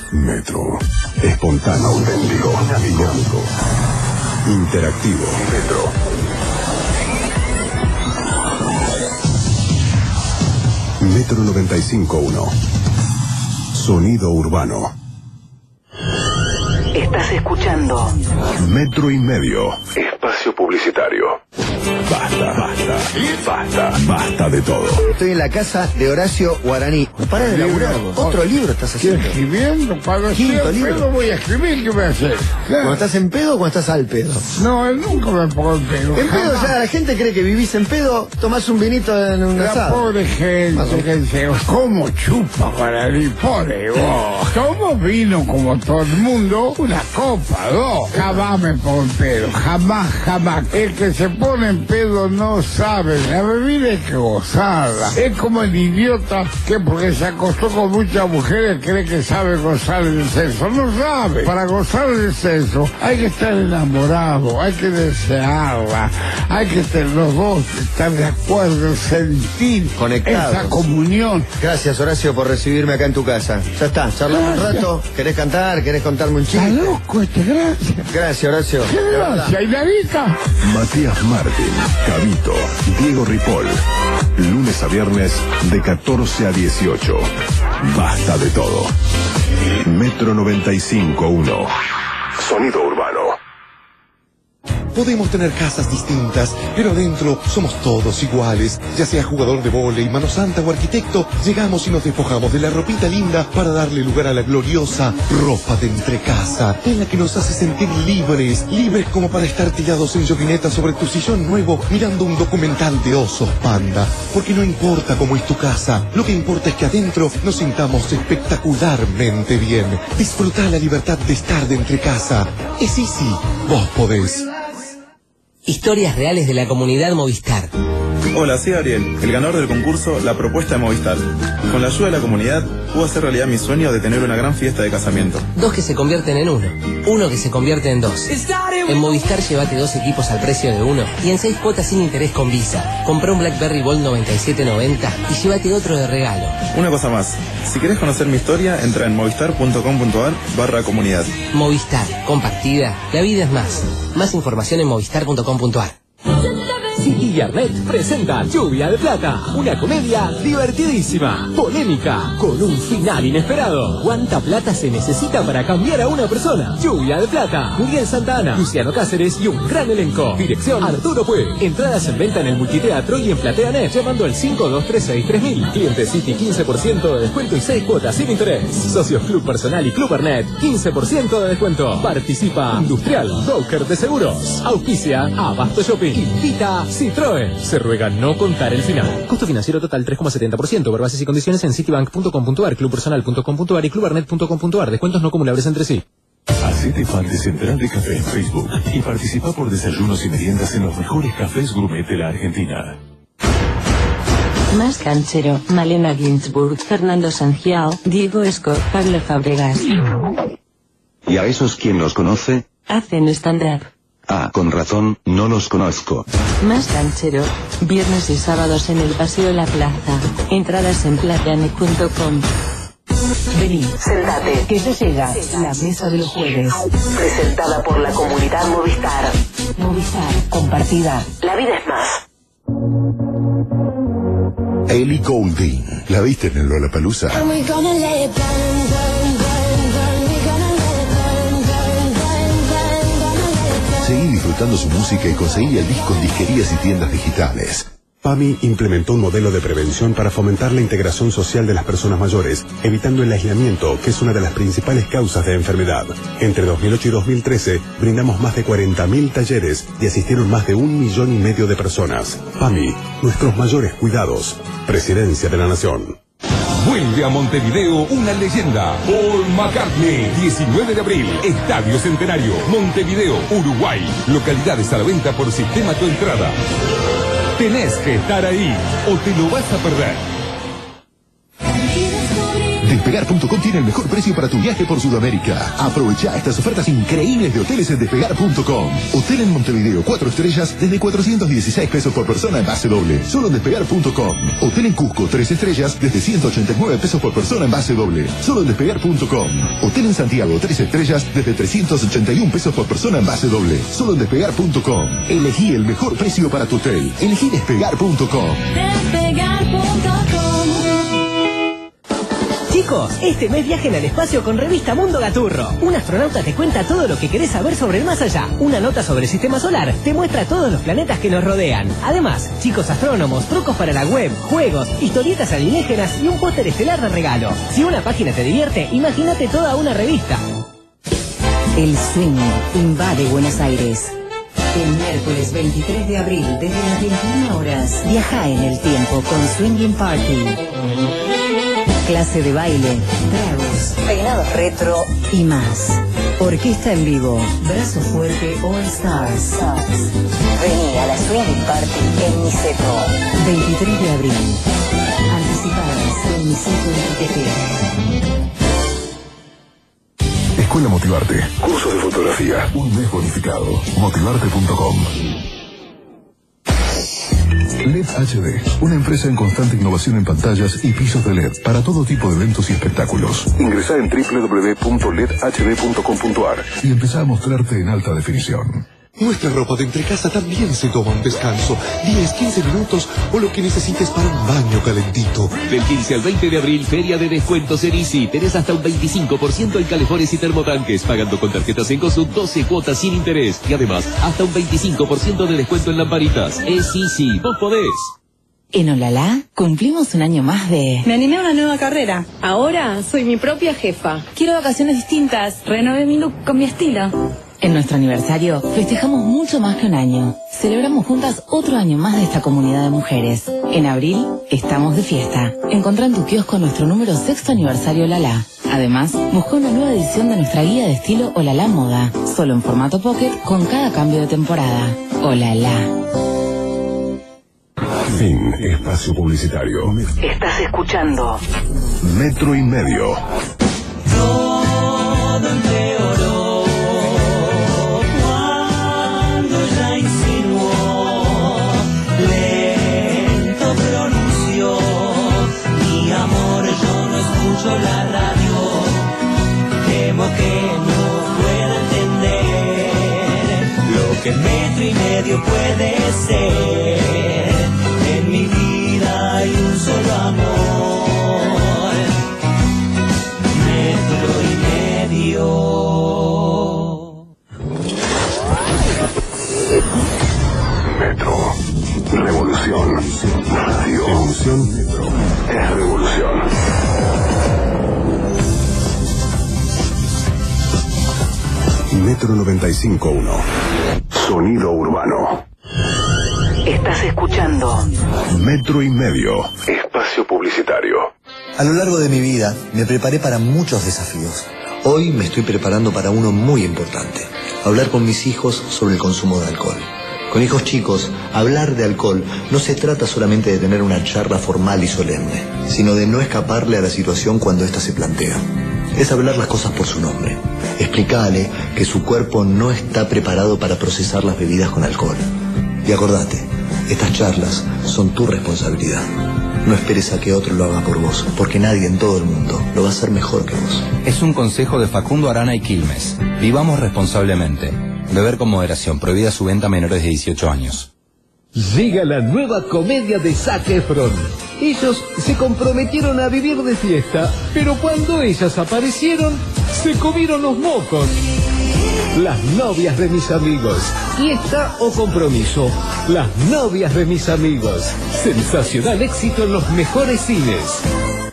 Metro. Espontáneo, auténtico, dinámico, interactivo. Metro. Metro 95.1. Sonido urbano. Estás escuchando Metro y Medio. Espacio publicitario. Basta de todo. Estoy en la casa de Horacio Guaraní. Para de laburar. Otro libro estás haciendo. Estoy escribiendo para Quinto libro. Pero voy a escribir, ¿qué voy a hacer? ¿Cuando estás en pedo o cuando estás al pedo? No, nunca me pongo en pedo. En pedo ya la gente cree que vivís en pedo, tomás un vinito en un La asado. pobre gente que dice, ¿cómo chupa Guaraní? Pobre vos. ¿Cómo vino como todo el mundo? Una copa, dos. Jamás me pongo en pedo. Jamás. El que se pone en pedo no sabe. La bebida hay que gozarla. Es como el idiota que porque se acostó con muchas mujeres cree que sabe gozar del sexo. No sabe. Para gozar del sexo hay que estar enamorado, hay que desearla, hay que los dos estar de acuerdo, sentir Conectados. esa comunión. Gracias, Horacio, por recibirme acá en tu casa. Ya está, charlamos un rato. ¿Querés cantar? ¿Querés contarme un Está chiste? loco gracias. Gracias, Horacio. ¿Qué De verdad. gracia? ¿Y Narita? Matías Martín, Cabito, Diego Ripoll. Lunes a viernes de 14 a 18. Basta de todo. Metro 95.1. Sonido urbano. Podemos tener casas distintas, pero adentro somos todos iguales. Ya sea jugador de vóley, mano santa o arquitecto, llegamos y nos despojamos de la ropita linda para darle lugar a la gloriosa ropa de entrecasa, en la que nos hace sentir libres como para estar tirados en yoguineta sobre tu sillón nuevo mirando un documental de osos panda. Porque no importa cómo es tu casa, lo que importa es que adentro nos sintamos espectacularmente bien. Disfruta la libertad de estar de entrecasa. Es easy, vos podés. Historias reales de la comunidad Movistar. Hola, soy Ariel, el ganador del concurso La Propuesta de Movistar. Con la ayuda de la comunidad, pude hacer realidad mi sueño de tener una gran fiesta de casamiento. Dos que se convierten en uno. Uno que se convierte en dos. En Movistar llévate 2 equipos al precio de uno y en 6 cuotas sin interés con Visa. Comprá un BlackBerry Bold 9790 y llévate otro de regalo. Una cosa más, si querés conocer mi historia, entra en movistar.com.ar/comunidad. Movistar, compartida, la vida es más. Más información en movistar.com.ar. City y Arlet presenta Lluvia de Plata, una comedia divertidísima, polémica, con un final inesperado. ¿Cuánta plata se necesita para cambiar a una persona? Lluvia de Plata, Miguel Santana, Luciano Cáceres y un gran elenco. Dirección Arturo Puig. Entradas en venta en el Multiteatro y en PlateaNet, llamando al 5236-3000. Cliente City 15% de descuento y 6 cuotas sin interés. Socios Club Personal y Club Arnet 15% de descuento. Participa Industrial, broker de seguros. Auspicia Abasto Shopping. Invita Citroën. Se ruega no contar el final. Costo financiero total 3,70%. Ver bases y condiciones en citibank.com.ar, clubpersonal.com.ar y clubarnet.com.ar. Descuentos no acumulables entre sí. Hacete fan de Central de Café en Facebook y participa por desayunos y meriendas en los mejores cafés gourmet de la Argentina. Más Canchero, Malena Ginsburg, Fernando Sangiao, Diego Esco, Pablo Fabregas. ¿Y a esos quién los conoce? Hacen stand-up. Ah, con razón, no los conozco. Más Canchero, viernes y sábados en el Paseo La Plaza. Entradas en plateanet.com. Vení, sentate, que ya llega la mesa de los jueves. Presentada por la comunidad Movistar. Movistar, compartida. La vida es más. Ellie Goulding. ¿La viste en el Lollapalooza? Seguí disfrutando su música y conseguí el disco en disquerías y tiendas digitales. PAMI implementó un modelo de prevención para fomentar la integración social de las personas mayores, evitando el aislamiento, que es una de las principales causas de enfermedad. Entre 2008 y 2013, brindamos más de 40.000 talleres y asistieron más de 1,5 millones de personas. PAMI, nuestros mayores cuidados. Presidencia de la Nación. Vuelve a Montevideo una leyenda. Paul McCartney, 19 de abril, Estadio Centenario, Montevideo, Uruguay. Localidades a la venta por Sistema Tu Entrada. Tenés que estar ahí o te lo vas a perder. Despegar.com tiene el mejor precio para tu viaje por Sudamérica. Aprovecha estas ofertas increíbles de hoteles en Despegar.com. Hotel en Montevideo 4 estrellas desde 416 pesos por persona en base doble. Solo en Despegar.com. Hotel en Cusco 3 estrellas desde 189 pesos por persona en base doble. Solo en Despegar.com. Hotel en Santiago 3 estrellas desde 381 pesos por persona en base doble. Solo en Despegar.com. Elegí el mejor precio para tu hotel. Elegí Despegar.com. Chicos, este mes viajen al espacio con Revista Mundo Gaturro. Un astronauta te cuenta todo lo que querés saber sobre el más allá. Una nota sobre el sistema solar te muestra todos los planetas que nos rodean. Además, chicos astrónomos, trucos para la web, juegos, historietas alienígenas y un póster estelar de regalo. Si una página te divierte, imagínate toda una revista. El swing invade Buenos Aires. El miércoles 23 de abril, desde las 21 horas, viaja en el tiempo con Swinging Party. Clase de baile, tragos, peinados retro y más. Orquesta en vivo, Brazo Fuerte All Stars. Vení a la Swinging Party en Niceto. 23 de abril. Anticipadas en Niceto ITP. Escuela Motivarte. Cursos de fotografía. Un mes bonificado. Motivarte.com. LED HD, una empresa en constante innovación en pantallas y pisos de LED para todo tipo de eventos y espectáculos. Ingresá en www.ledhd.com.ar y empezá a mostrarte en alta definición. Nuestra ropa de entrecasa también se toma un descanso. 10, 15 minutos o lo que necesites para un baño calentito. Del 15 al 20 de abril, feria de descuentos en Easy. Tenés hasta un 25% en calefones y termotanques, pagando con tarjetas Encosud 12 cuotas sin interés. Y además, hasta un 25% de descuento en lamparitas. Es Easy, vos podés. En Olala cumplimos un año más de... Me animé a una nueva carrera. Ahora soy mi propia jefa. Quiero vacaciones distintas. Renové mi look con mi estilo. En nuestro aniversario festejamos mucho más que un año. Celebramos juntas otro año más de esta comunidad de mujeres. En abril estamos de fiesta. Encontrá en tu kiosco nuestro número 6º aniversario Olala. Además, busca una nueva edición de nuestra guía de estilo Olala Moda, solo en formato pocket con cada cambio de temporada. Olala. Fin. Espacio publicitario. Estás escuchando Metro y Medio. Todo empeoró cuando ya insinuó, lento pronunció, mi amor, yo no escucho la radio, temo que no pueda entender lo que Metro y Medio puede ser. En mi vida hay un solo amor, Metro y Medio. Metro. Revolución. Radio. Evolución. Metro. Es revolución. Metro 95.1. Sonido urbano. Estás escuchando Metro y Medio. Espacio publicitario. A lo largo de mi vida me preparé para muchos desafíos. Hoy me estoy preparando para uno muy importante. Hablar con mis hijos sobre el consumo de alcohol. Con hijos chicos, hablar de alcohol no se trata solamente de tener una charla formal y solemne, sino de no escaparle a la situación cuando ésta se plantea. Es hablar las cosas por su nombre. Explicarle que su cuerpo no está preparado para procesar las bebidas con alcohol. Y acordate, estas charlas son tu responsabilidad. No esperes a que otro lo haga por vos, porque nadie en todo el mundo lo va a hacer mejor que vos. Es un consejo de Facundo Arana y Quilmes. Vivamos responsablemente. Beber con moderación. Prohibida su venta a menores de 18 años. Llega la nueva comedia de Zac Efron. Ellos se comprometieron a vivir de fiesta, pero cuando ellas aparecieron, se comieron los mocos. Las novias de mis amigos. Fiesta o compromiso. Las novias de mis amigos. Sensacional éxito en los mejores cines.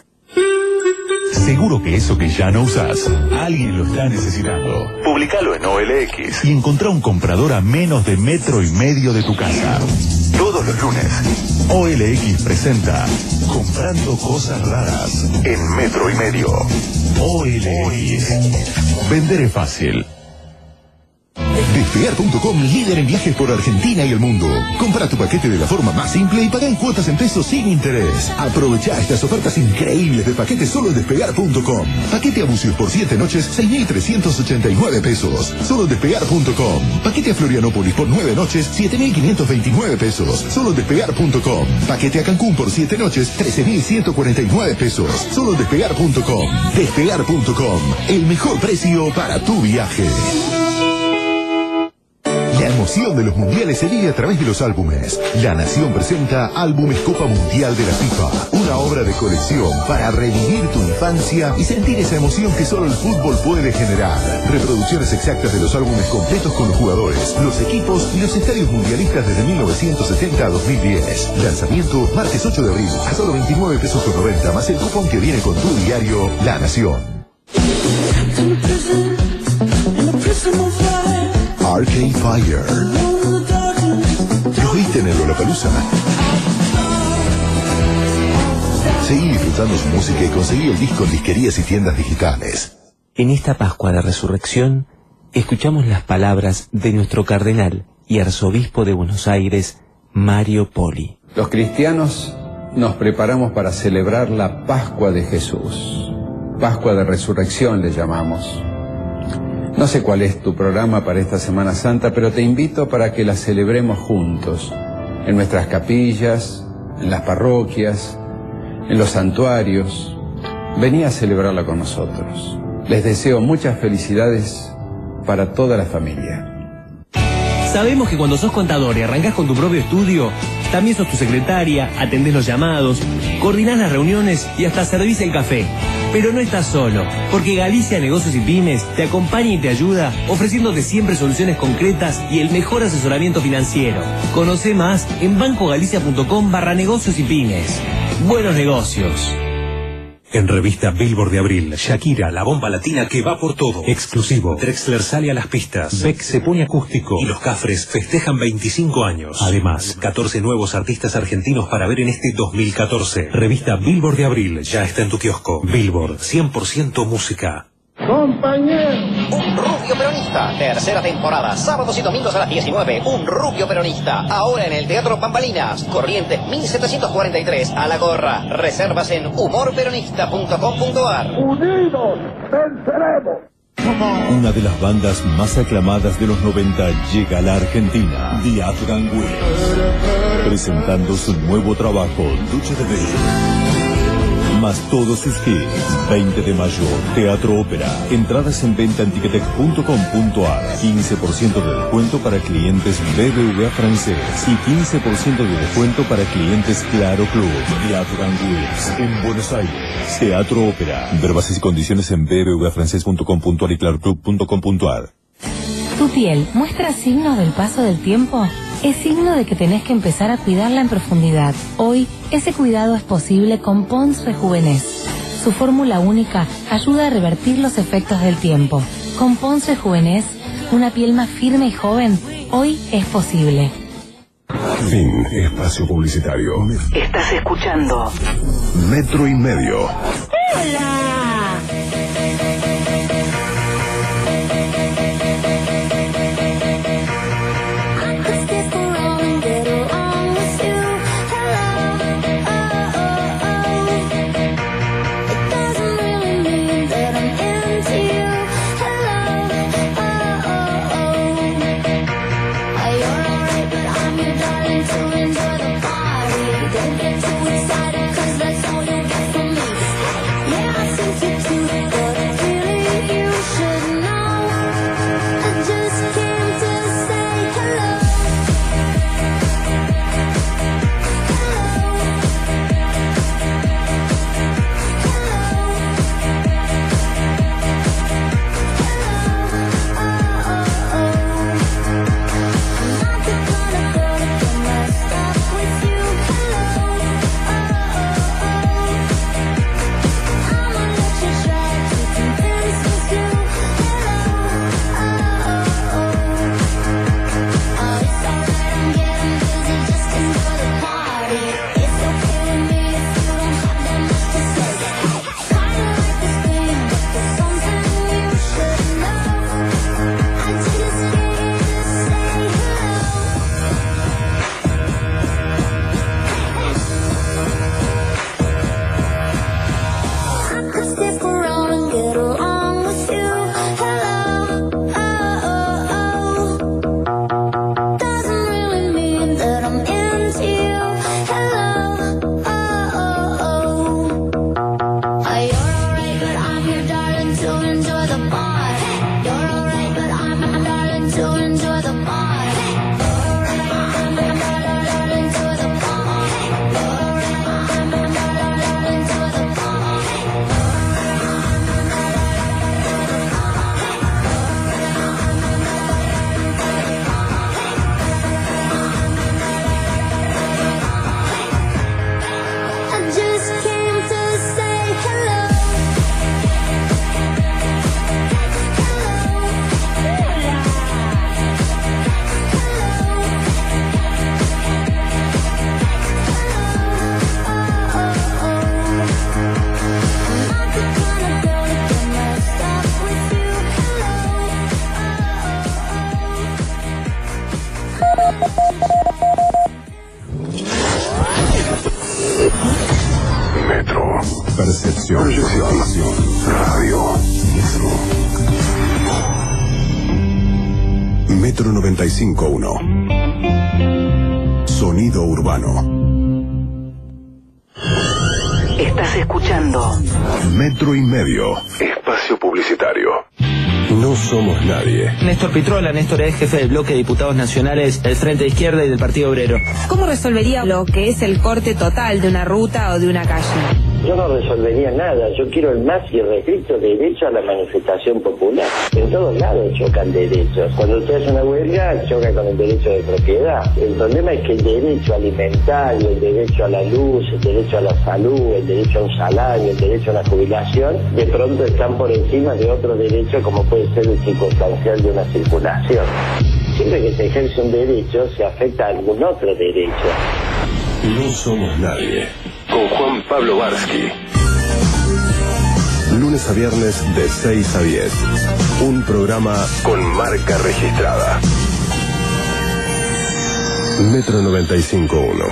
Seguro que eso que ya no usás, alguien lo está necesitando. Publicalo en OLX y encontrá un comprador a menos de metro y medio de tu casa. Todos los lunes, OLX presenta Comprando Cosas Raras en Metro y Medio. OLX. Vender es fácil. Despegar.com, líder en viajes por Argentina y el mundo. Compra tu paquete de la forma más simple y paga en cuotas en pesos sin interés. Aprovecha estas ofertas increíbles de paquetes solo en Despegar.com. Paquete a Bucios por 7 noches, 6.389 pesos. Solo en Despegar.com. Paquete a Florianópolis por 9 noches, 7.529 pesos. Solo en Despegar.com. Paquete a Cancún por 7 noches, 13.149 pesos. Solo en Despegar.com. Despegar.com. El mejor precio para tu viaje. La emoción de los mundiales se vive a través de los álbumes. La Nación presenta Álbumes Copa Mundial de la FIFA. Una obra de colección para revivir tu infancia y sentir esa emoción que solo el fútbol puede generar. Reproducciones exactas de los álbumes completos con los jugadores, los equipos y los estadios mundialistas desde 1970 a 2010. Lanzamiento martes 8 de abril a solo 29 pesos con 90 más el cupón que viene con tu diario La Nación. Arcade Fire. ¿Los viste en el Lollapalooza? Seguí disfrutando su música y conseguí el disco en disquerías y tiendas digitales. En esta Pascua de Resurrección, escuchamos las palabras de nuestro cardenal y arzobispo de Buenos Aires, Mario Poli. Los cristianos nos preparamos para celebrar la Pascua de Jesús. Pascua de Resurrección le llamamos. No sé cuál es tu programa para esta Semana Santa, pero te invito para que la celebremos juntos, en nuestras capillas, en las parroquias, en los santuarios. Vení a celebrarla con nosotros. Les deseo muchas felicidades para toda la familia. Sabemos que cuando sos contador y arrancás con tu propio estudio, también sos tu secretaria, atendés los llamados, coordinás las reuniones y hasta servís el café. Pero no estás solo, porque Galicia Negocios y Pymes te acompaña y te ayuda, ofreciéndote siempre soluciones concretas y el mejor asesoramiento financiero. Conoce más en bancogalicia.com/negocios y pymes. Buenos negocios. En revista Billboard de abril, Shakira, la bomba latina que va por todo. Exclusivo. Drexler sale a las pistas. Beck se pone acústico. Y los Cafres festejan 25 años. Además, 14 nuevos artistas argentinos para ver en este 2014. Revista Billboard de abril ya está en tu kiosco. Billboard, 100% música. Compañero. Un rubio peronista. Tercera temporada. Sábados y domingos a las 19. Un rubio peronista. Ahora en el Teatro Bambalinas. Corrientes 1743. A la gorra. Reservas en humorperonista.com.ar. Unidos venceremos. Una de las bandas más aclamadas de los 90 llega a la Argentina. The Afghan Wigs. Presentando su nuevo trabajo, Lucha de Bell. Más todos sus hits. 20 de mayo, Teatro Ópera. Entradas en venta en ticketek.com.ar. 15% de descuento para clientes BBVA francés y 15% de descuento para clientes Claro Club. The Afghan Wigs en Buenos Aires. Teatro Ópera. Ver bases y condiciones en bbvafrancés.com.ar y claroclub.com.ar. ¿Tu piel muestra signos del paso del tiempo? Es signo de que tenés que empezar a cuidarla en profundidad. Hoy, ese cuidado es posible con Pond's Rejuvenez. Su fórmula única ayuda a revertir los efectos del tiempo. Con Pond's Rejuvenez, una piel más firme y joven, hoy es posible. Fin. Espacio publicitario. Estás escuchando Metro y Medio. ¡Hola! Don't get too excited, 'cause that's all you get from me. Yeah, I sing Metro. Percepción. Proyección. Radio. Metro 95.1. Sonido urbano. Estás escuchando Metro y Medio. Espacio publicitario. No somos nadie. Néstor Pitrola. Néstor es jefe del bloque de diputados nacionales del Frente de Izquierda y del Partido Obrero. ¿Cómo resolvería lo que es el corte total de una ruta o de una calle? Yo no resolvería nada, yo quiero el más irrestricto derecho a la manifestación popular. En todos lados chocan derechos. Cuando usted hace una huelga, choca con el derecho de propiedad. El problema es que el derecho alimentario, el derecho a la luz, el derecho a la salud, el derecho a un salario, el derecho a la jubilación, de pronto están por encima de otro derecho como puede ser el circunstancial de una circulación. Siempre que se ejerce un derecho, se afecta a algún otro derecho. No somos nadie. Con Juan Pablo Barsky. Lunes a viernes de 6 a 10. Un programa con marca registrada. Metro 95.1.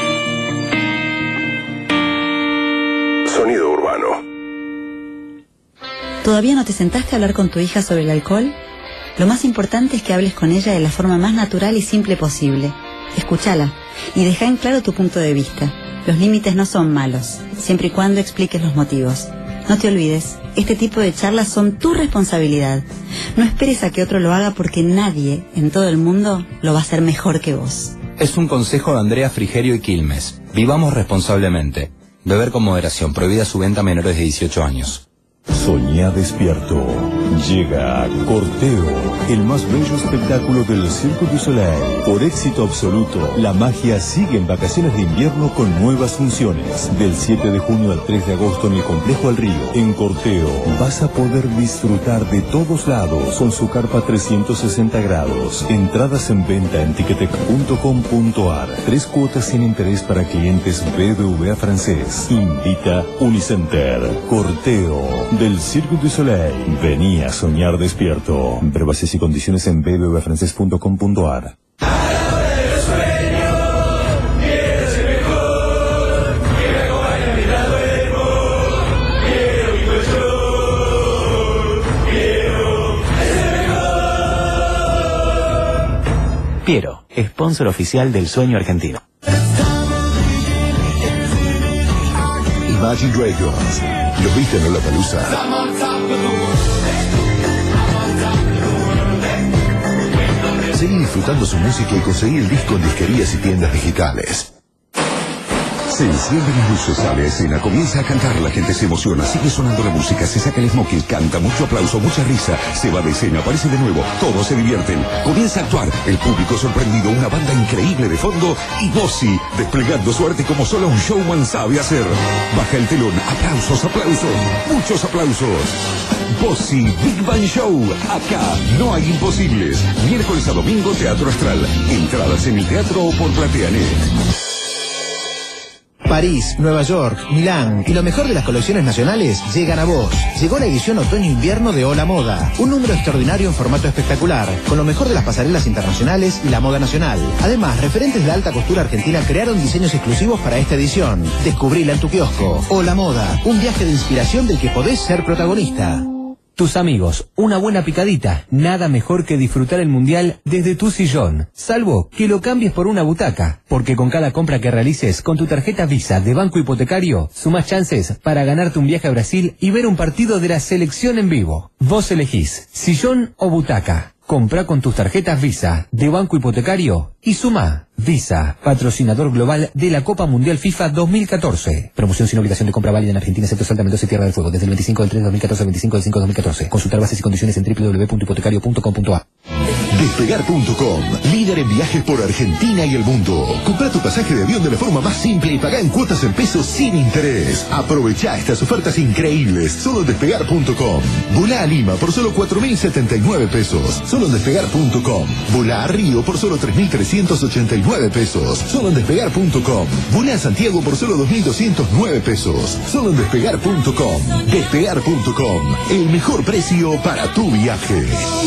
Sonido urbano. ¿Todavía no te sentaste a hablar con tu hija sobre el alcohol? Lo más importante es que hables con ella de la forma más natural y simple posible. Escúchala y deja en claro tu punto de vista. Los límites no son malos, siempre y cuando expliques los motivos. No te olvides, este tipo de charlas son tu responsabilidad. No esperes a que otro lo haga porque nadie en todo el mundo lo va a hacer mejor que vos. Es un consejo de Andrea Frigerio y Quilmes. Vivamos responsablemente. Beber con moderación. Prohibida su venta a menores de 18 años. Soñá despierto. Llega Corteo, el más bello espectáculo del Cirque du Soleil. Por éxito absoluto, la magia sigue en vacaciones de invierno con nuevas funciones. Del 7 de junio al 3 de agosto en el Complejo al Río. En Corteo vas a poder disfrutar de todos lados con su carpa 360 grados. Entradas en venta en ticketek.com.ar. 3 cuotas sin interés para clientes BBVA francés. Invita Unicenter. Corteo del Cirque du Soleil. Vení a soñar despierto. Ver bases y condiciones en bbvafrancés.com.ar. Piero, sponsor oficial del sueño argentino. Imagine Dragons. ¿Lo viste en Lollapalooza? Seguí disfrutando su música y conseguí el disco en disquerías y tiendas digitales. Se encienden las luces, sale a escena, comienza a cantar, la gente se emociona, sigue sonando la música, se saca el smoking, canta, mucho aplauso, mucha risa, se va de escena, aparece de nuevo, todos se divierten, comienza a actuar, el público sorprendido, una banda increíble de fondo y Bossi desplegando su arte como solo un showman sabe hacer. Baja el telón, aplausos, aplausos, muchos aplausos. Bossi Big Bang Show, acá no hay imposibles. Miércoles a domingo, Teatro Astral, entradas en el teatro o por PlateaNet. París, Nueva York, Milán y lo mejor de las colecciones nacionales llegan a vos. Llegó la edición otoño-invierno de Hola Moda, un número extraordinario en formato espectacular, con lo mejor de las pasarelas internacionales y la moda nacional. Además, referentes de alta costura argentina crearon diseños exclusivos para esta edición. Descubrila en tu kiosco. Hola Moda, un viaje de inspiración del que podés ser protagonista. tus amigos, una buena picadita. Nada mejor que disfrutar el mundial desde tu sillón. Salvo que lo cambies por una butaca. Porque con cada compra que realices con tu tarjeta Visa de Banco Hipotecario, sumás chances para ganarte un viaje a Brasil y ver un partido de la selección en vivo. Vos elegís sillón o butaca. Compra con tus tarjetas Visa de Banco Hipotecario y suma. Visa, patrocinador global de la Copa Mundial FIFA 2014. Promoción sin obligación de compra válida en Argentina, excepto Salta, Mendoza y Tierra del Fuego. Desde el 25 del 3 de 2014 al 25 del 5 de 2014. Consultar bases y condiciones en www.hipotecario.com.ar. Despegar.com, líder en viajes por Argentina y el mundo. Compra tu pasaje de avión de la forma más simple y pagá en cuotas en pesos sin interés. Aprovecha estas ofertas increíbles solo en Despegar.com. Volá a Lima por solo 4.079 pesos. Solo en Despegar.com. Volá a Río por solo 3.389 pesos. Solo en Despegar.com. Volá a Santiago por solo 2.209 pesos. Solo en Despegar.com. Despegar.com. El mejor precio para tu viaje.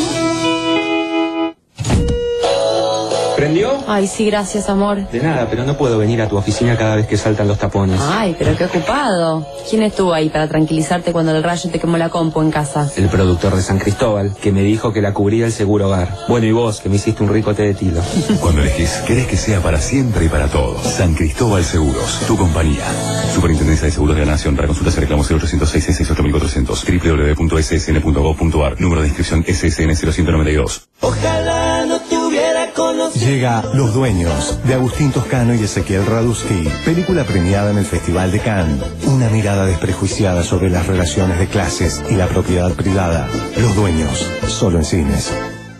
¿Prendió? Ay, sí, gracias, amor. De nada, pero no puedo venir a tu oficina cada vez que saltan los tapones. Ay, pero qué ocupado. ¿Quién estuvo ahí para tranquilizarte cuando el rayo te quemó la compu en casa? El productor de San Cristóbal, que me dijo que la cubría el seguro hogar. Bueno, y vos, que me hiciste un rico té de tilo. Cuando elegís, querés que sea para siempre y para todos. San Cristóbal Seguros, tu compañía. Superintendencia de Seguros de la Nación. Para consultas y reclamos 0806-68400. www.ssn.gov.ar. Número de inscripción SSN 0192. Ojalá no te hubiera conocido. Llega Los Dueños, de Agustín Toscano y Ezequiel Radusky, película premiada en el Festival de Cannes. Una mirada desprejuiciada sobre las relaciones de clases y la propiedad privada. Los Dueños, solo en cines.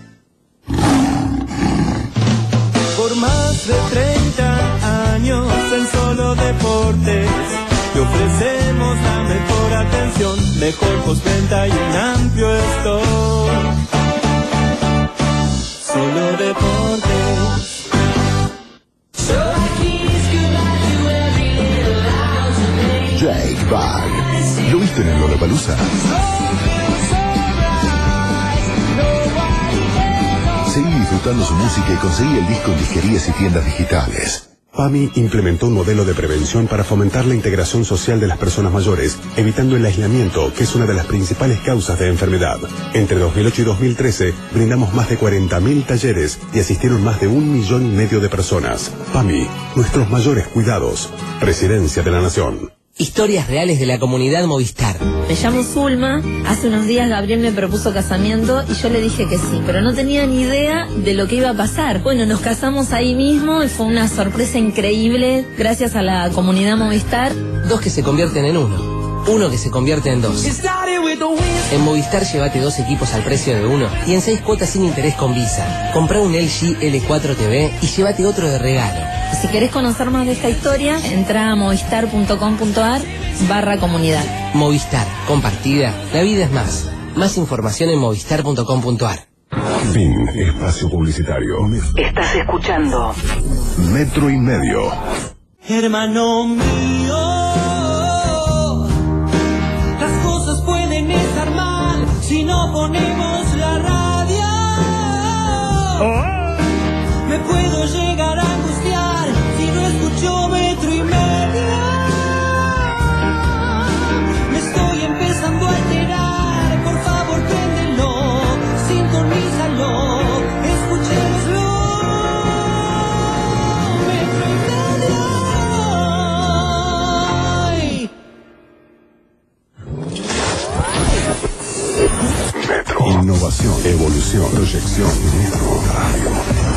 Por más de 30 años en Solo Deportes, te ofrecemos la mejor atención, mejor postventa y un amplio stock. Solo Deportes. Jake Bag. ¿Lo viste en el Lollapalooza? Seguí disfrutando su música y conseguí el disco en disquerías y tiendas digitales. PAMI implementó un modelo de prevención para fomentar la integración social de las personas mayores, evitando el aislamiento, que es una de las principales causas de enfermedad. Entre 2008 y 2013, brindamos más de 40.000 talleres y asistieron más de 1,5 millones de personas. PAMI, nuestros mayores cuidados. Presidencia de la Nación. Historias reales de la comunidad Movistar. Me llamo Zulma. Hace unos días Gabriel me propuso casamiento y yo le dije que sí, pero no tenía ni idea de lo que iba a pasar. Bueno, nos casamos ahí mismo y fue una sorpresa increíble gracias a la comunidad Movistar. Dos que se convierten en uno. Uno que se convierte en dos. En Movistar llévate 2 equipos al precio de uno y en 6 cuotas sin interés con Visa. Comprá un LG L4 TV y llévate otro de regalo. Si querés conocer más de esta historia, entra a movistar.com.ar/comunidad. Movistar, compartida, la vida es más. Más información en movistar.com.ar. Fin. Espacio publicitario. Estás escuchando Metro y Medio. Hermano mío, las cosas pueden estar mal si no ponemos la radio. Me puedo llegar a angustiar si no escucho Metro y Medio. Me estoy empezando a alterar, por favor préndelo, sintonízalo, escuchémoslo. Metro y Medio. Metro. Innovación, evolución, proyección. Metro Radio.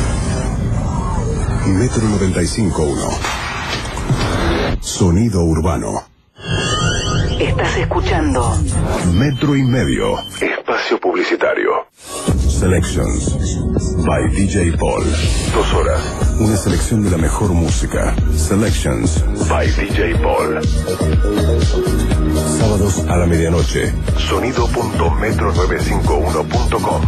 Metro 95.1. Sonido urbano. Estás escuchando Metro y Medio. Espacio publicitario. Selections by DJ Paul. 2 horas. Una selección de la mejor música. Selections by DJ Paul. Sábados a la medianoche. Sonido.metro951.com.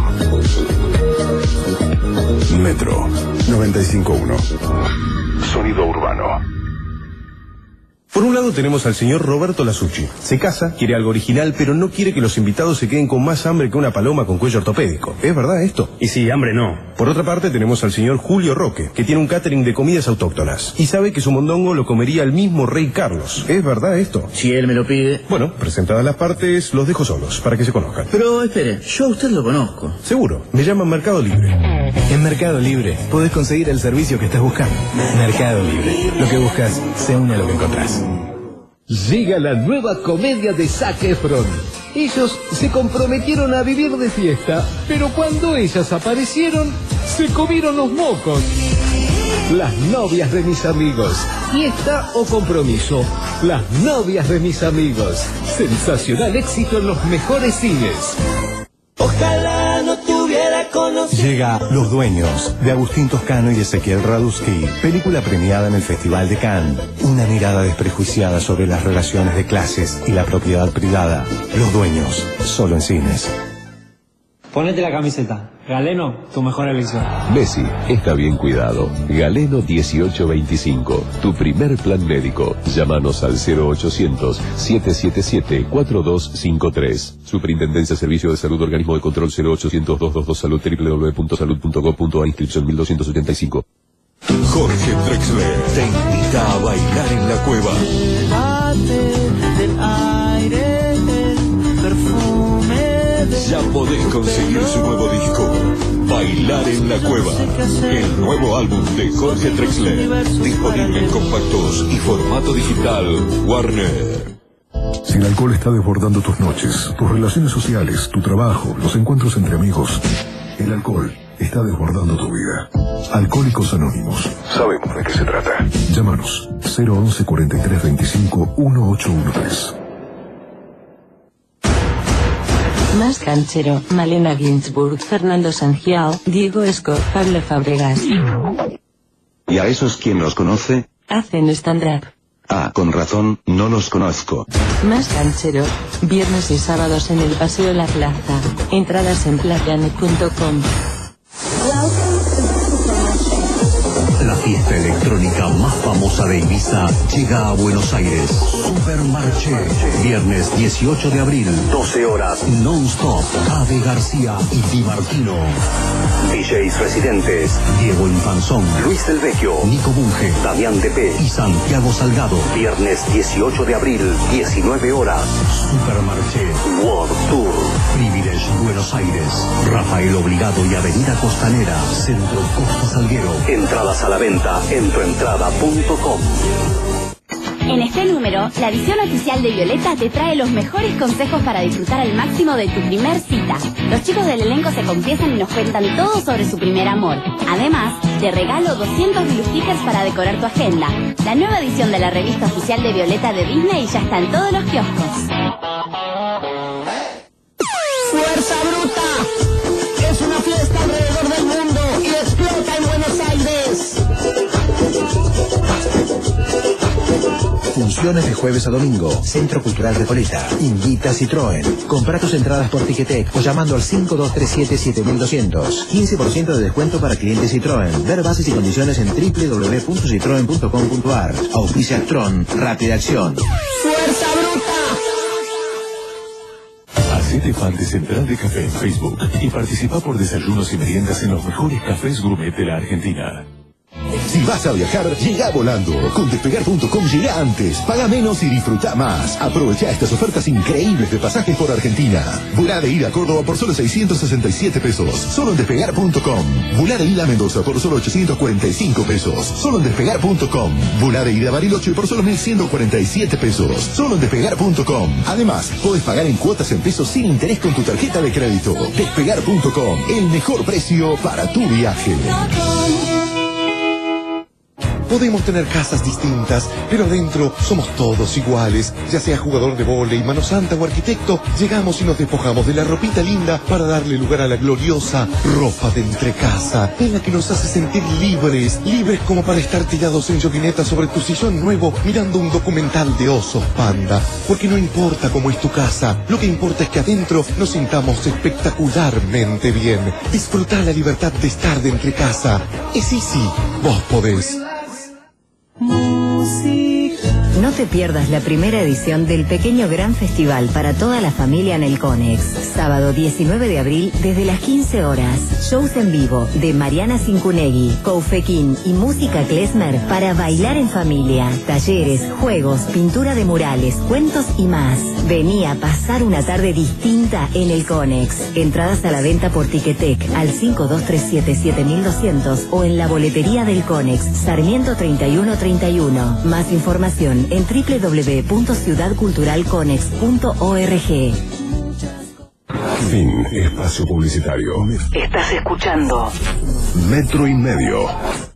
Metro 95.1. Sonido urbano. Por un lado tenemos al señor Roberto Lasucci. Se casa, quiere algo original, pero no quiere que los invitados se queden con más hambre que una paloma con cuello ortopédico. ¿Es verdad esto? Y sí, hambre no. Por otra parte tenemos al señor Julio Roque, que tiene un catering de comidas autóctonas. Y sabe que su mondongo lo comería el mismo rey Carlos. ¿Es verdad esto? Si él me lo pide. Bueno, presentadas las partes, los dejo solos, para que se conozcan. Pero espere, yo a usted lo conozco. Seguro, me llaman Mercado Libre. En Mercado Libre podés conseguir el servicio que estás buscando. Mercado Libre. Lo que buscas se une a lo que encontrás. Llega la nueva comedia de Zac Efron. Ellos se comprometieron a vivir de fiesta, pero cuando ellas aparecieron, se comieron los mocos. Las novias de mis amigos. Fiesta o compromiso. Las novias de mis amigos. Sensacional éxito en los mejores cines. Ojalá no te hubiera conocido. Llega Los Dueños, de Agustín Toscano y Ezequiel Radusky, película premiada en el Festival de Cannes. Una mirada desprejuiciada sobre las relaciones de clases y la propiedad privada. Los Dueños, solo en cines. Ponete la camiseta. Galeno, tu mejor elección. Messi está bien cuidado. Galeno 1825, tu primer plan médico. Llámanos al 0800-777-4253. Superintendencia Servicio de Salud, Organismo de Control 0800-222 Salud, www.salud.gov.a, inscripción 1285. Jorge Drexler te invita a bailar en la cueva. Del aire, el perfume. Ya podés conseguir su nuevo disco, Bailar en la Cueva, el nuevo álbum de Jorge Drexler, disponible en compactos y formato digital Warner. Si el alcohol está desbordando tus noches, tus relaciones sociales, tu trabajo, los encuentros entre amigos, el alcohol está desbordando tu vida. Alcohólicos Anónimos. Sabemos de qué se trata. Llámanos 011 43 25 1813. Más Canchero, Malena Ginsburg, Fernando Sangiao, Diego Esco, Pablo Fábregas. ¿Y a esos quién los conoce? Hacen stand-up. Ah, con razón, no los conozco. Más Canchero, viernes y sábados en el Paseo La Plaza. Entradas en playanet.com. La fiesta electrónica más famosa de Ibiza llega a Buenos Aires. Supermarché. Viernes 18 de abril, 12 horas, non-stop. Ave García y Di Martino. DJs residentes: Diego Infanzón, Luis del Vecchio, Nico Bunge, Damián Depé y Santiago Salgado. Viernes 18 de abril, 19 horas. Supermarché World Tour. Privilege Buenos Aires. Rafael Obligado y Avenida Costanera. Centro Costa Salguero. Entradas a la venta en tuentrada.com. En este número, la edición oficial de Violeta te trae los mejores consejos para disfrutar al máximo de tu primer cita. Los chicos del elenco se confiesan y nos cuentan todo sobre su primer amor. Además, te regalo 200 blue stickers para decorar tu agenda. La nueva edición de la revista oficial de Violeta de Disney ya está en todos los kioscos. ¡Fuerza Bruta! Es una fiesta alrededor del mundo y explota en Buenos Aires. Funciones de jueves a domingo. Centro Cultural Recoleta. Invita a Citroën. Compra tus entradas por Ticketek o llamando al 5237-7200. 15% de descuento para clientes Citroën. Ver bases y condiciones en www.citroen.com.ar. Auspicia Tron. Rápida Acción. ¡Fuerza Bruta! Hacete fan de Central de Café en Facebook y participa por desayunos y meriendas en los mejores cafés gourmet de la Argentina. Si vas a viajar, llega volando. Con despegar.com llega antes, paga menos y disfruta más. Aprovecha estas ofertas increíbles de pasajes por Argentina. Volá de ida a Córdoba por solo 667 pesos, solo en despegar.com. Volá de ida a Mendoza por solo 845 pesos, solo en despegar.com. Volá de ida a Bariloche por solo 1.147 pesos, solo en despegar.com. Además, podés pagar en cuotas en pesos sin interés con tu tarjeta de crédito. Despegar.com, el mejor precio para tu viaje. Podemos tener casas distintas, pero adentro somos todos iguales. Ya sea jugador de vóley, mano santa o arquitecto, llegamos y nos despojamos de la ropita linda para darle lugar a la gloriosa ropa de entrecasa, en la que nos hace sentir libres, libres como para estar tirados en yoguineta sobre tu sillón nuevo mirando un documental de osos panda. Porque no importa cómo es tu casa, lo que importa es que adentro nos sintamos espectacularmente bien. Disfrutar la libertad de estar de entrecasa. Es easy, vos podés. No te pierdas la primera edición del pequeño gran festival para toda la familia en el Conex. Sábado 19 de abril desde las 15 horas. Shows en vivo de Mariana Cincunegui, Koufekin y música klezmer para bailar en familia. Talleres, juegos, pintura de murales, cuentos y más. Vení a pasar una tarde distinta en el Conex. Entradas a la venta por Ticketek al 5237-7200 o en la boletería del Conex, Sarmiento 3131. Más información en www.ciudadculturalconex.org. Fin. Espacio publicitario. Estás escuchando Metro y Medio.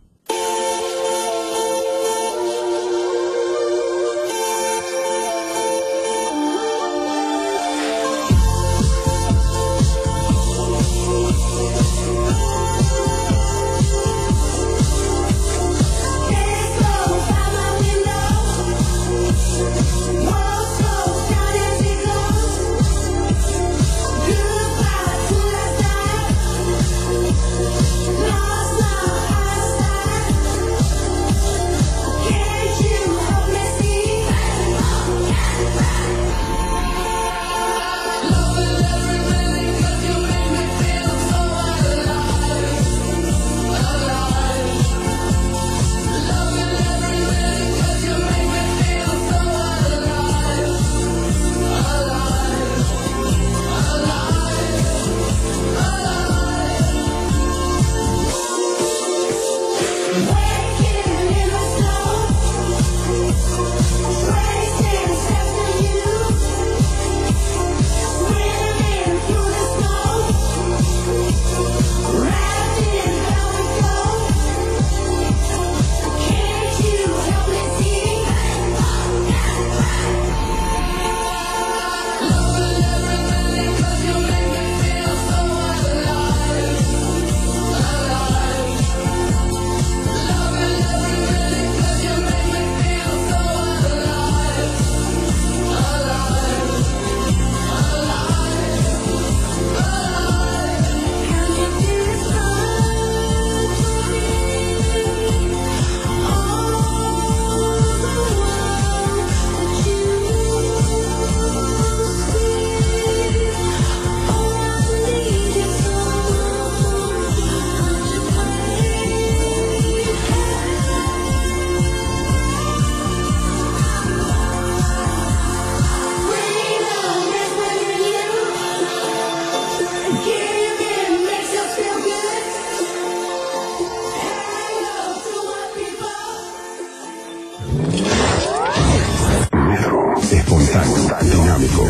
Dinámico.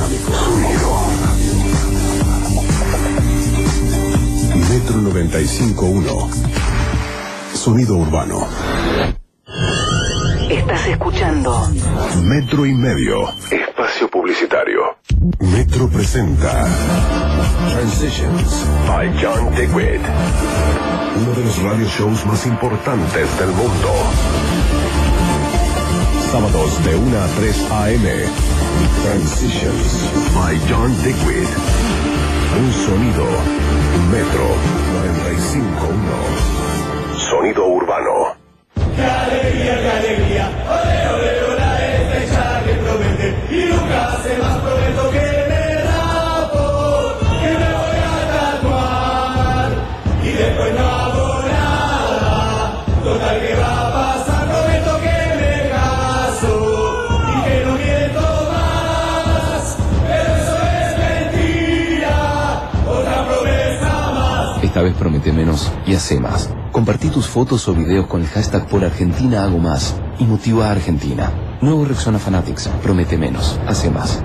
Metro 95.1. Sonido urbano. Estás escuchando Metro y Medio. Espacio publicitario. Metro presenta Transitions by John DeWitt. Uno de los radio shows más importantes del mundo. Sábados de 1 a 3 a.m. Transitions by John DeWitt. Un sonido Metro 95.1. Sonido urbano. ¡Qué alegría, qué alegría! ¡Ole, ole, hola! Este Charlie promete y nunca hace más. Prometo que me rapo, que me voy a tatuar y después no hago nada. Total, ¿qué va a pasar? Prometo que me caso y que no miento más. Pero eso es mentira, otra promesa más. Esta vez promete menos y hace más. Compartí tus fotos o videos con el hashtag por Argentina hago más y motiva a Argentina. Nuevo Rexona Fanatics. Promete menos, hace más.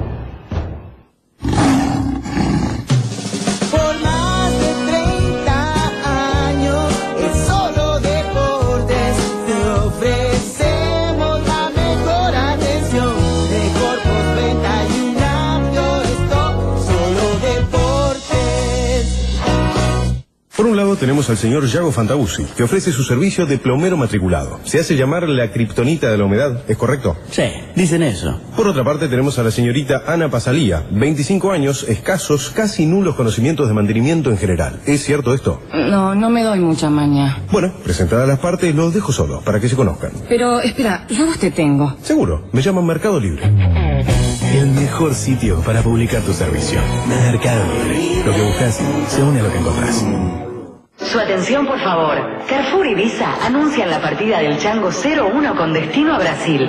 Por más de 30 años es solo deportes. Te ofrecemos la mejor atención. Mejor postventa y un amplio stock. Solo deportes. Por un lado último tenemos al señor Yago Fantaguzzi, que ofrece su servicio de plomero matriculado. Se hace llamar la kriptonita de la humedad, ¿es correcto? Sí, dicen eso. Por otra parte tenemos a la señorita Ana Pasalía, 25 años, escasos, casi nulos conocimientos de mantenimiento en general. ¿Es cierto esto? No me doy mucha maña. Bueno, presentadas las partes, los dejo solos, para que se conozcan. Pero, espera, yo a vos te tengo. Seguro, me llaman Mercado Libre. El mejor sitio para publicar tu servicio. Mercado Libre. Lo que buscas se une a lo que encontrás. Su atención, por favor. Carrefour y Visa anuncian la partida del Chango 01 con destino a Brasil.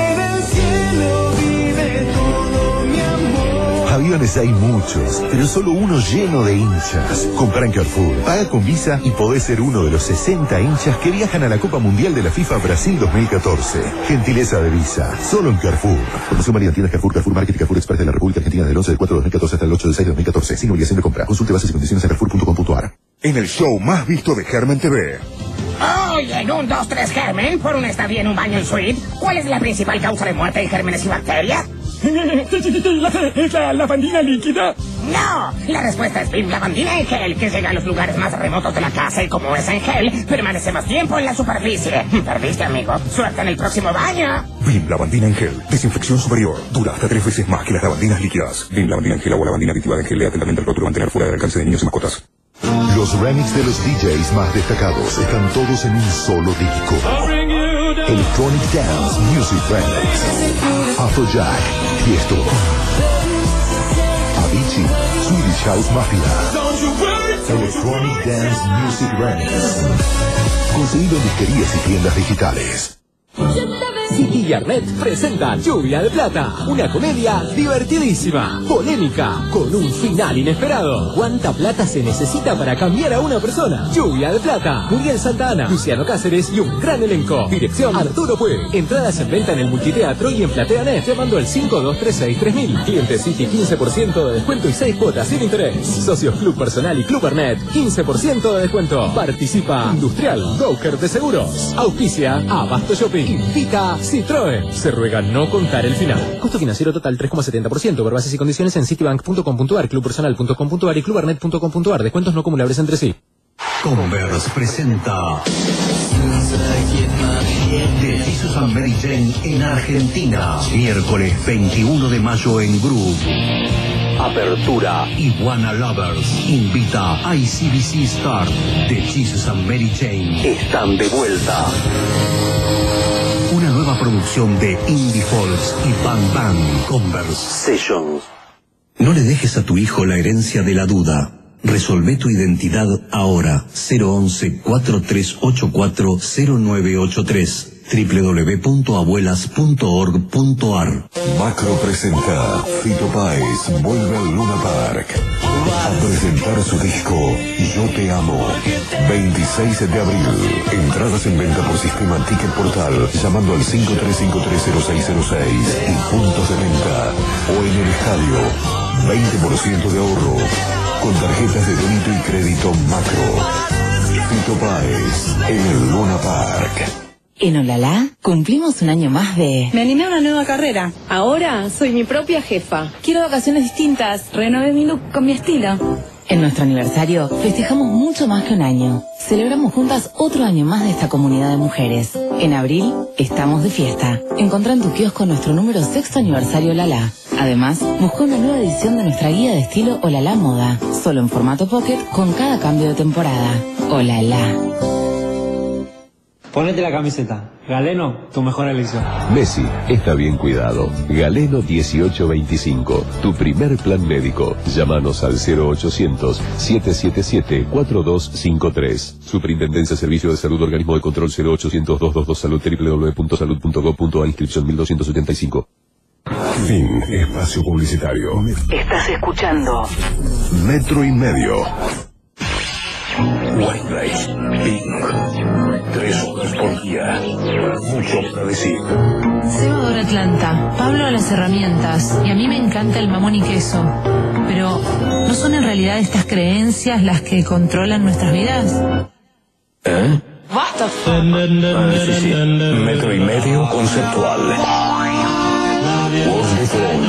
Aviones hay muchos, pero solo uno lleno de hinchas. Compra en Carrefour, paga con Visa y podés ser uno de los 60 hinchas que viajan a la Copa Mundial de la FIFA Brasil 2014. Gentileza de Visa, solo en Carrefour. Promoción válida en tiendas Carrefour, Carrefour Market y Carrefour Express de la República Argentina del 11 del 4 de 2014 hasta el 8 del 6 de 2014. Sin obligación de compra. Consulte bases y condiciones en carrefour.com.ar. En el show más visto de Germen TV. Oye, en 1, 2, 3 Germen, por una estadía en un baño en suite, ¿cuál es la principal causa de muerte de gérmenes y bacterias? ¿La lavandina líquida? No, la respuesta es Bim Lavandina en gel, que llega a los lugares más remotos de la casa y como es en gel, permanece más tiempo en la superficie. Perdiste, amigo. Suerte en el próximo baño. Bim Lavandina en gel. Desinfección superior. Dura hasta 3 veces más que las lavandinas líquidas. Bim Lavandina en gel o lavandina aditiva en gel le atentamente al rótulo mantener fuera del alcance de niños y mascotas. Los remix de los DJs más destacados están todos en un solo disco. Electronic Dance Music Remix. Afrojack, Tiesto, Avicii, Swedish House Mafia. Electronic Dance Music Remix. Conseguido en disquerías y tiendas digitales. City y Arnett presentan Lluvia de Plata, una comedia divertidísima, polémica, con un final inesperado. ¿Cuánta plata se necesita para cambiar a una persona? Lluvia de Plata, Muriel Santana, Luciano Cáceres y un gran elenco. Dirección Arturo Puig. Entradas en venta en el Multiteatro y en PlateaNet llamando al 5236-3000. Cliente City 15% de descuento y 6 cuotas sin interés. Socios Club Personal y Club Arnett 15% de descuento. Participa Industrial, broker de seguros. Auspicia Abasto Shopping. Invita Citroën. Se ruega no contar el final. Costo financiero total 3,70%. Ver bases y condiciones en citibank.com.ar, clubpersonal.com.ar y clubarnet.com.ar. Descuentos no acumulables entre sí. Converse presenta The Jesus and Mary Jane en Argentina. Miércoles 21 de mayo en Groove. Apertura. Iguana Lovers invita a ICBC Star. The Jesus and Mary Jane están de vuelta. Una nueva producción de Indie Folks y Bang Bang. Converse Sessions. No le dejes a tu hijo la herencia de la duda. Resolvé tu identidad ahora. 011-4384-0983. www.abuelas.org.ar. Macro presenta Fito Páez vuelve al Luna Park a presentar su disco Yo Te Amo. 26 de abril. Entradas en venta por sistema Ticket Portal llamando al 53530606 y puntos de venta o en el estadio. 20% de ahorro con tarjetas de débito y crédito Macro. Fito Páez en el Luna Park. En Olala cumplimos un año más de... Me animé a una nueva carrera. Ahora soy mi propia jefa. Quiero vacaciones distintas. Renové mi look con mi estilo. En nuestro aniversario festejamos mucho más que un año. Celebramos juntas otro año más de esta comunidad de mujeres. En abril estamos de fiesta. Encontrá en tu kiosco nuestro número 6º aniversario Olala. Además, busca una nueva edición de nuestra guía de estilo Olala Moda. Solo en formato pocket con cada cambio de temporada. Olala. Ponete la camiseta. Galeno, tu mejor elección. Messi está bien cuidado. Galeno 1825, tu primer plan médico. Llámanos al 0800-777-4253. Superintendencia Servicio de Salud, Organismo de Control 0800-222 Salud, www.salud.gov.ar, inscripción 1275. Fin. Espacio publicitario. Estás escuchando Metro y Medio. White Light, Pink. 3 horas por día. Mucho para decir. Seba adora Atlanta, Pablo a las herramientas y a mí me encanta el mamón y queso. Pero, ¿no son en realidad estas creencias las que controlan nuestras vidas? ¿Eh? Sí. Metro y Medio conceptual. Wolf the Throne.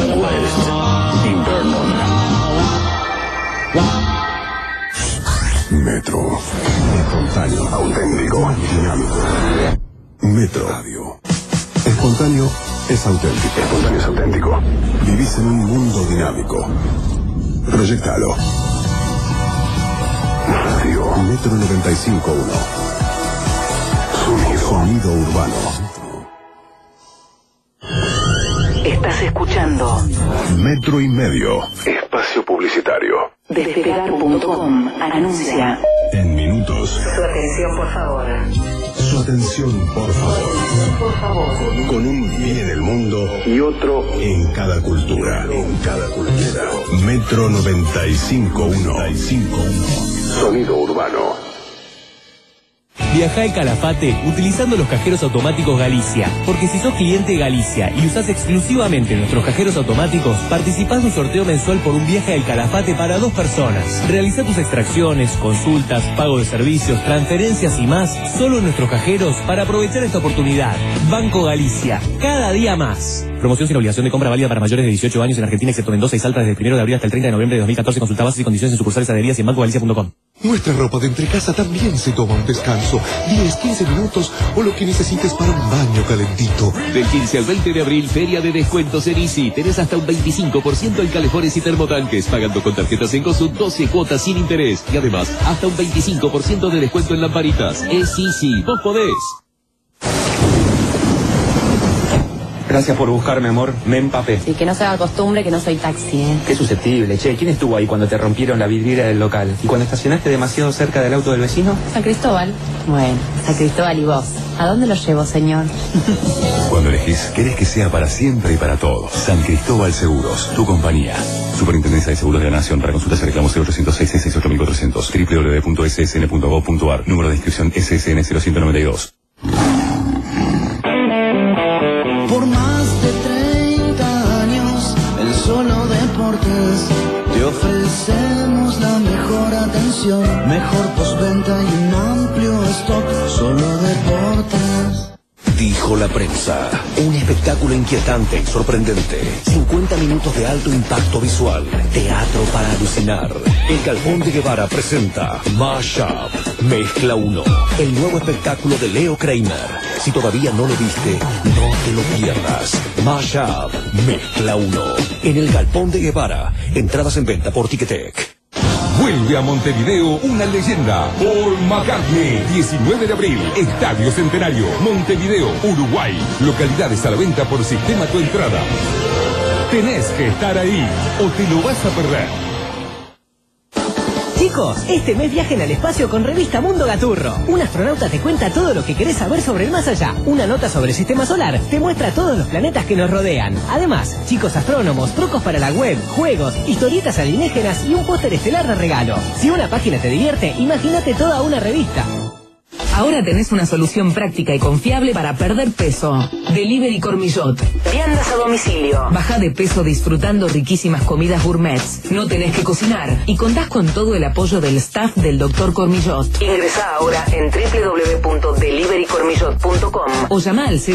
Inquest. Invernon. auténtico. Dinámico. Metro Radio. Espontáneo es auténtico. Espontáneo es auténtico. Vivís en un mundo dinámico. Proyectalo. Radio. Metro 95.1. Sonido urbano. Estás escuchando Metro y medio. Espacio publicitario. Despegar.com anuncia. En minutos. Su atención, por favor. Su atención, por favor. Por favor. Con un pie en el mundo y otro en cada cultura. Metro 95.1. Sonido urbano. Viajá al Calafate utilizando los cajeros automáticos Galicia, porque si sos cliente Galicia y usás exclusivamente nuestros cajeros automáticos, participás de un sorteo mensual por un viaje al Calafate para 2 personas. Realizá tus extracciones, consultas, pago de servicios, transferencias y más solo en nuestros cajeros para aprovechar esta oportunidad. Banco Galicia, cada día más. Promoción sin obligación de compra válida para mayores de 18 años en Argentina, excepto Mendoza y Salta, desde el 1 de abril hasta el 30 de noviembre de 2014. Consulta bases y condiciones en sucursales adheridas y en bancogalicia.com. Nuestra ropa de entrecasa también se toma un descanso. 10, 15 minutos o lo que necesites para un baño calentito. Del 15 al 20 de abril, feria de descuentos en Easy. Tenés hasta un 25% en calefores y termotanques, pagando con tarjetas en Cosud 12 cuotas sin interés. Y además, hasta un 25% de descuento en lamparitas. Es Easy, vos podés. Gracias por buscarme, amor. Me empapé. Y que no se haga costumbre que no soy taxi, ¿eh? Qué susceptible, che. ¿Quién estuvo ahí cuando te rompieron la vidriera del local? ¿Y cuando estacionaste demasiado cerca del auto del vecino? San Cristóbal. Bueno, San Cristóbal y vos. ¿A dónde lo llevo, señor? Cuando elegís, querés que sea para siempre y para todos. San Cristóbal Seguros, tu compañía. Superintendencia de Seguros de la Nación. Para consultas y reclamos 0806-668-400. www.ssn.gov.ar. Número de inscripción SSN 0192. Por más de 30 años, en Solo Deportes, te ofrecemos la mejor atención, mejor postventa y un amplio stock. Solo Deportes. Dijo la prensa. Un espectáculo inquietante y sorprendente. 50 minutos de alto impacto visual. Teatro para alucinar. El Galpón de Guevara presenta Mashup, Mezcla 1. El nuevo espectáculo de Leo Kramer. Si todavía no lo viste, no te lo pierdas. Mashup, Mezcla 1. En el Galpón de Guevara. Entradas en venta por Ticketek. Vuelve a Montevideo una leyenda, Paul McCartney, 19 de abril, Estadio Centenario, Montevideo, Uruguay. Localidades a la venta por Sistema Tu Entrada. Tenés que estar ahí o te lo vas a perder. Chicos, este mes viajen al espacio con Revista Mundo Gaturro. Un astronauta te cuenta todo lo que querés saber sobre el más allá. Una nota sobre el sistema solar te muestra todos los planetas que nos rodean. Además, chicos astrónomos, trucos para la web, juegos, historietas alienígenas y un póster estelar de regalo. Si una página te divierte, imagínate toda una revista. Ahora tenés una solución práctica y confiable para perder peso. Delivery Cormillot. Viandas a domicilio. Baja de peso disfrutando riquísimas comidas gourmets. No tenés que cocinar y contás con todo el apoyo del staff del Dr. Cormillot. Ingresá ahora en www.deliverycormillot.com o llama al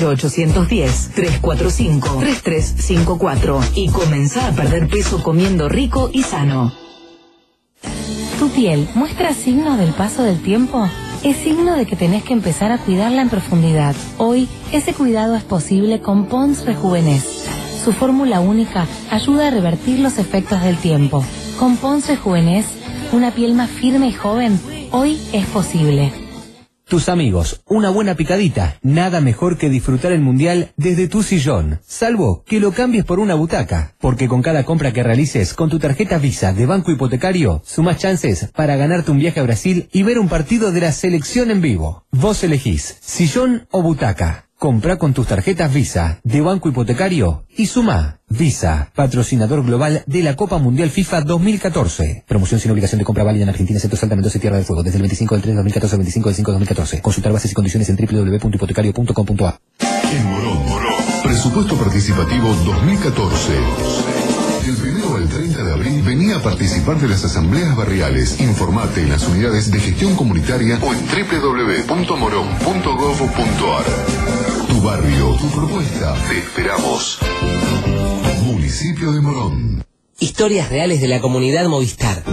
0810-345-3354 y comenzá a perder peso comiendo rico y sano. ¿Tu piel muestra signos del paso del tiempo? Es signo de que tenés que empezar a cuidarla en profundidad. Hoy, ese cuidado es posible con Pond's Rejuvenez. Su fórmula única ayuda a revertir los efectos del tiempo. Con Pond's Rejuvenez, una piel más firme y joven, hoy es posible. Tus amigos, una buena picadita, nada mejor que disfrutar el mundial desde tu sillón, salvo que lo cambies por una butaca, porque con cada compra que realices con tu tarjeta Visa de Banco Hipotecario, sumás chances para ganarte un viaje a Brasil y ver un partido de la selección en vivo. Vos elegís, sillón o butaca. Comprá con tus tarjetas Visa de Banco Hipotecario y sumá. Visa, patrocinador global de la Copa Mundial FIFA 2014. Promoción sin obligación de compra válida en Argentina, excepto Salta, Mendoza y Tierra del Fuego. Desde el 25 del 3 de 2014 al 25 del 5 de 2014. Consultar bases y condiciones en www.hipotecario.com.ar. En Morón, Presupuesto Participativo 2014. Del 1 al 30 de abril venía a participar de las asambleas barriales. Informate en las unidades de gestión comunitaria o en www.moron.gov.ar. Tu barrio, tu propuesta. Te esperamos. Municipio de Morón. Historias reales de la comunidad Movistar.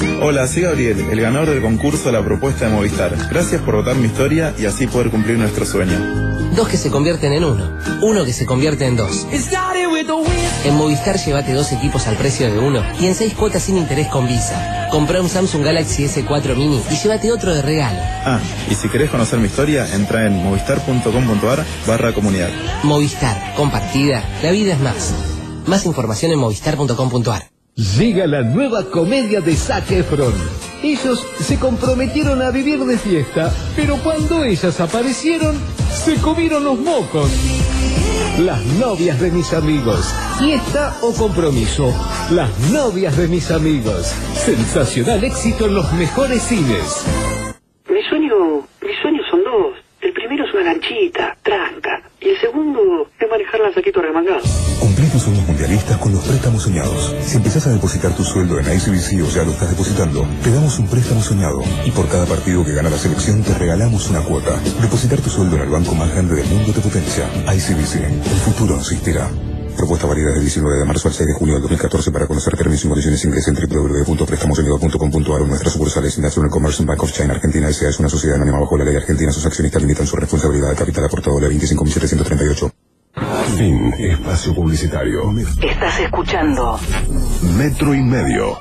Hola, soy Gabriel, el ganador del concurso de la propuesta de Movistar. Gracias por votar mi historia y así poder cumplir nuestro sueño. Dos que se convierten en uno. Uno que se convierte en dos. En Movistar llévate 2 equipos al precio de uno y en 6 cuotas sin interés con Visa. Comprá un Samsung Galaxy S4 Mini y llévate otro de regalo. Y si querés conocer mi historia, entra en movistar.com.ar/comunidad. Movistar, compartida, la vida es más. Más información en movistar.com.ar. Llega la nueva comedia de Zac Efron. Ellos se comprometieron a vivir de fiesta, pero cuando ellas aparecieron, se comieron los mocos. Las novias de mis amigos. Fiesta o compromiso. Las novias de mis amigos. Sensacional éxito en los mejores cines. Mis sueños son dos. El primero es una lanchita, tranca. Y el segundo es manejar la saquito remangado. Cumplí tus sueños mundialistas con los préstamos soñados. Si empezás a depositar tu sueldo en ICBC o ya lo estás depositando, te damos un préstamo soñado. Y por cada partido que gana la selección te regalamos una cuota. Depositar tu sueldo en el banco más grande del mundo te potencia. ICBC. El futuro nos inspira. Propuesta válida del 19 de marzo al 6 de junio del 2014. Para conocer términos y condiciones ingresa en www.prestamosoñado.com.ar o nuestras sucursales. National Commerce Bank of China Argentina S.A. es una sociedad anónima bajo la ley argentina. Sus accionistas limitan su responsabilidad de capital aportado a la 25.738. Fin. Espacio publicitario. Estás escuchando Metro y Medio.